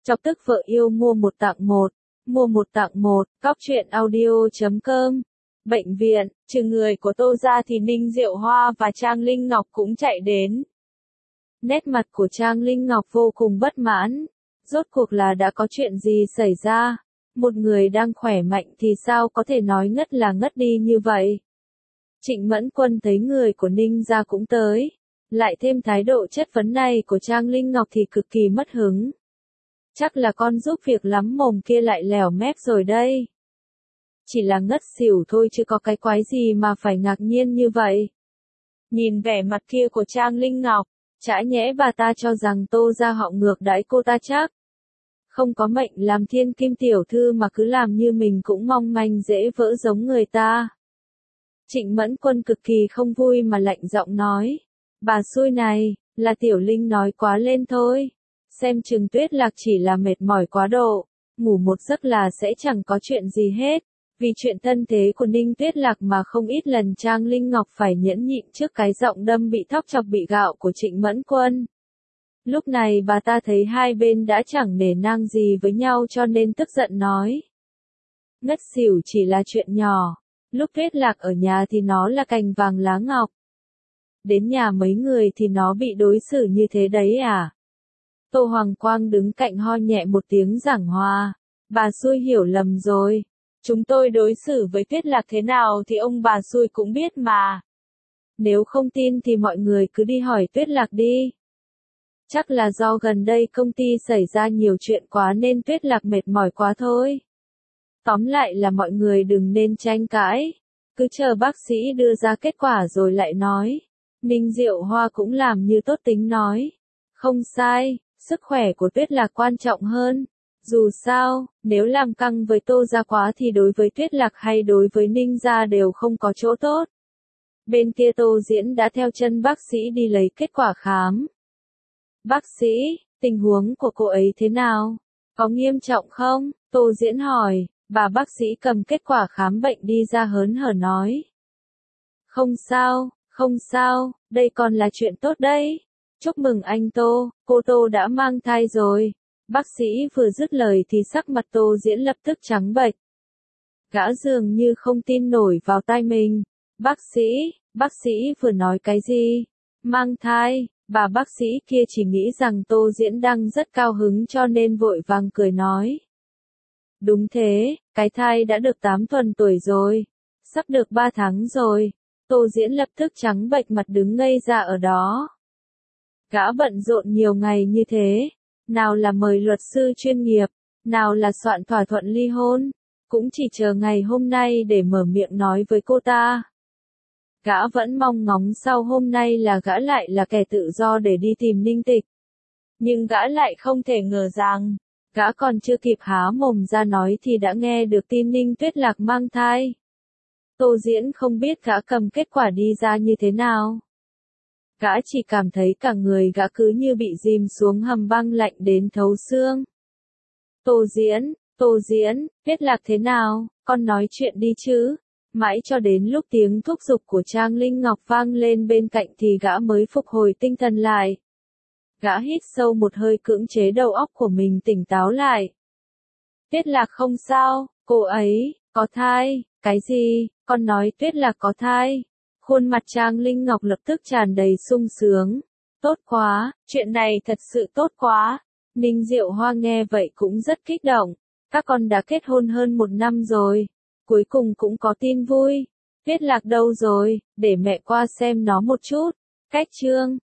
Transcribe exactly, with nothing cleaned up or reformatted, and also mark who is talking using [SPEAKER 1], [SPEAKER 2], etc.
[SPEAKER 1] Chọc tức vợ yêu mua một tặng một, mua một tặng một, cóc truyện audio chấm com. Bệnh viện, trừ người của Tô ra thì Ninh Diệu Hoa và Trang Linh Ngọc cũng chạy đến. Nét mặt của Trang Linh Ngọc vô cùng bất mãn. Rốt cuộc là đã có chuyện gì xảy ra? Một người đang khỏe mạnh thì sao có thể nói ngất là ngất đi như vậy? Trịnh Mẫn Quân thấy người của Ninh gia cũng tới. Lại thêm thái độ chất vấn này của Trang Linh Ngọc thì cực kỳ mất hứng. Chắc là con giúp việc lắm mồm kia lại lèo mép rồi đây. Chỉ là ngất xỉu thôi chứ có cái quái gì mà phải ngạc nhiên như vậy. Nhìn vẻ mặt kia của Trang Linh Ngọc, chả nhẽ bà ta cho rằng Tô ra họ ngược đãi cô ta chắc. Không có mệnh làm thiên kim tiểu thư mà cứ làm như mình cũng mong manh dễ vỡ giống người ta. Trịnh Mẫn Quân cực kỳ không vui mà lạnh giọng nói. Bà xui này, là Tiểu Linh nói quá lên thôi. Xem chừng Tuyết Lạc chỉ là mệt mỏi quá độ, ngủ một giấc là sẽ chẳng có chuyện gì hết. Vì chuyện thân thế của Ninh Tuyết Lạc mà không ít lần Trang Linh Ngọc phải nhẫn nhịn trước cái giọng đâm bị thóc chọc bị gạo của Trịnh Mẫn Quân. Lúc này bà ta thấy hai bên đã chẳng nể nang gì với nhau cho nên tức giận nói. Ngất xỉu chỉ là chuyện nhỏ, lúc Tuyết Lạc ở nhà thì nó là cành vàng lá ngọc. Đến nhà mấy người thì nó bị đối xử như thế đấy à? Tô Hoàng Quang đứng cạnh ho nhẹ một tiếng giảng hòa. Bà xui hiểu lầm rồi. Chúng tôi đối xử với Tuyết Lạc thế nào thì ông bà xui cũng biết mà. Nếu không tin thì mọi người cứ đi hỏi Tuyết Lạc đi. Chắc là do gần đây công ty xảy ra nhiều chuyện quá nên Tuyết Lạc mệt mỏi quá thôi. Tóm lại là mọi người đừng nên tranh cãi. Cứ chờ bác sĩ đưa ra kết quả rồi lại nói. Ninh Diệu Hoa cũng làm như tốt tính nói. Không sai, sức khỏe của Tuyết Lạc quan trọng hơn. Dù sao, nếu làm căng với Tô gia quá thì đối với Tuyết Lạc hay đối với Ninh gia đều không có chỗ tốt. Bên kia Tô Diễn đã theo chân bác sĩ đi lấy kết quả khám. Bác sĩ, tình huống của cô ấy thế nào? Có nghiêm trọng không? Tô Diễn hỏi, bà bác sĩ cầm kết quả khám bệnh đi ra hớn hở nói. Không sao, không sao, đây còn là chuyện tốt đấy. Chúc mừng anh Tô, cô Tô đã mang thai rồi. Bác sĩ vừa dứt lời thì sắc mặt Tô Diễn lập tức trắng bệch. Gã dường như không tin nổi vào tai mình. Bác sĩ, bác sĩ vừa nói cái gì? Mang thai, bà bác sĩ kia chỉ nghĩ rằng Tô Diễn đang rất cao hứng cho nên vội vàng cười nói. Đúng thế, cái thai đã được tám tuần tuổi rồi. Sắp được ba tháng rồi. Tô Diễn lập tức trắng bệch mặt đứng ngây ra ở đó. Gã bận rộn nhiều ngày như thế. Nào là mời luật sư chuyên nghiệp, nào là soạn thỏa thuận ly hôn, cũng chỉ chờ ngày hôm nay để mở miệng nói với cô ta. Gã vẫn mong ngóng sau hôm nay là gã lại là kẻ tự do để đi tìm Ninh Tịch. Nhưng gã lại không thể ngờ rằng, gã còn chưa kịp há mồm ra nói thì đã nghe được tin Ninh Tuyết Lạc mang thai. Tô Diễn không biết gã cầm kết quả đi ra như thế nào. Gã chỉ cảm thấy cả người gã cứ như bị dìm xuống hầm băng lạnh đến thấu xương. Tô Diễn, Tô Diễn, Tuyết Lạc thế nào, con nói chuyện đi chứ. Mãi cho đến lúc tiếng thúc giục của Trang Linh Ngọc vang lên bên cạnh thì gã mới phục hồi tinh thần lại. Gã hít sâu một hơi cưỡng chế đầu óc của mình tỉnh táo lại. Tuyết Lạc không sao, cô ấy, có thai, cái gì, con nói Tuyết Lạc có thai. Khuôn mặt Trang Linh Ngọc lập tức tràn đầy sung sướng. Tốt quá, chuyện này thật sự tốt quá. Ninh Diệu Hoa nghe vậy cũng rất kích động. Các con đã kết hôn hơn một năm rồi. Cuối cùng cũng có tin vui. Tuyết Lạc đâu rồi, để mẹ qua xem nó một chút. Cách chương.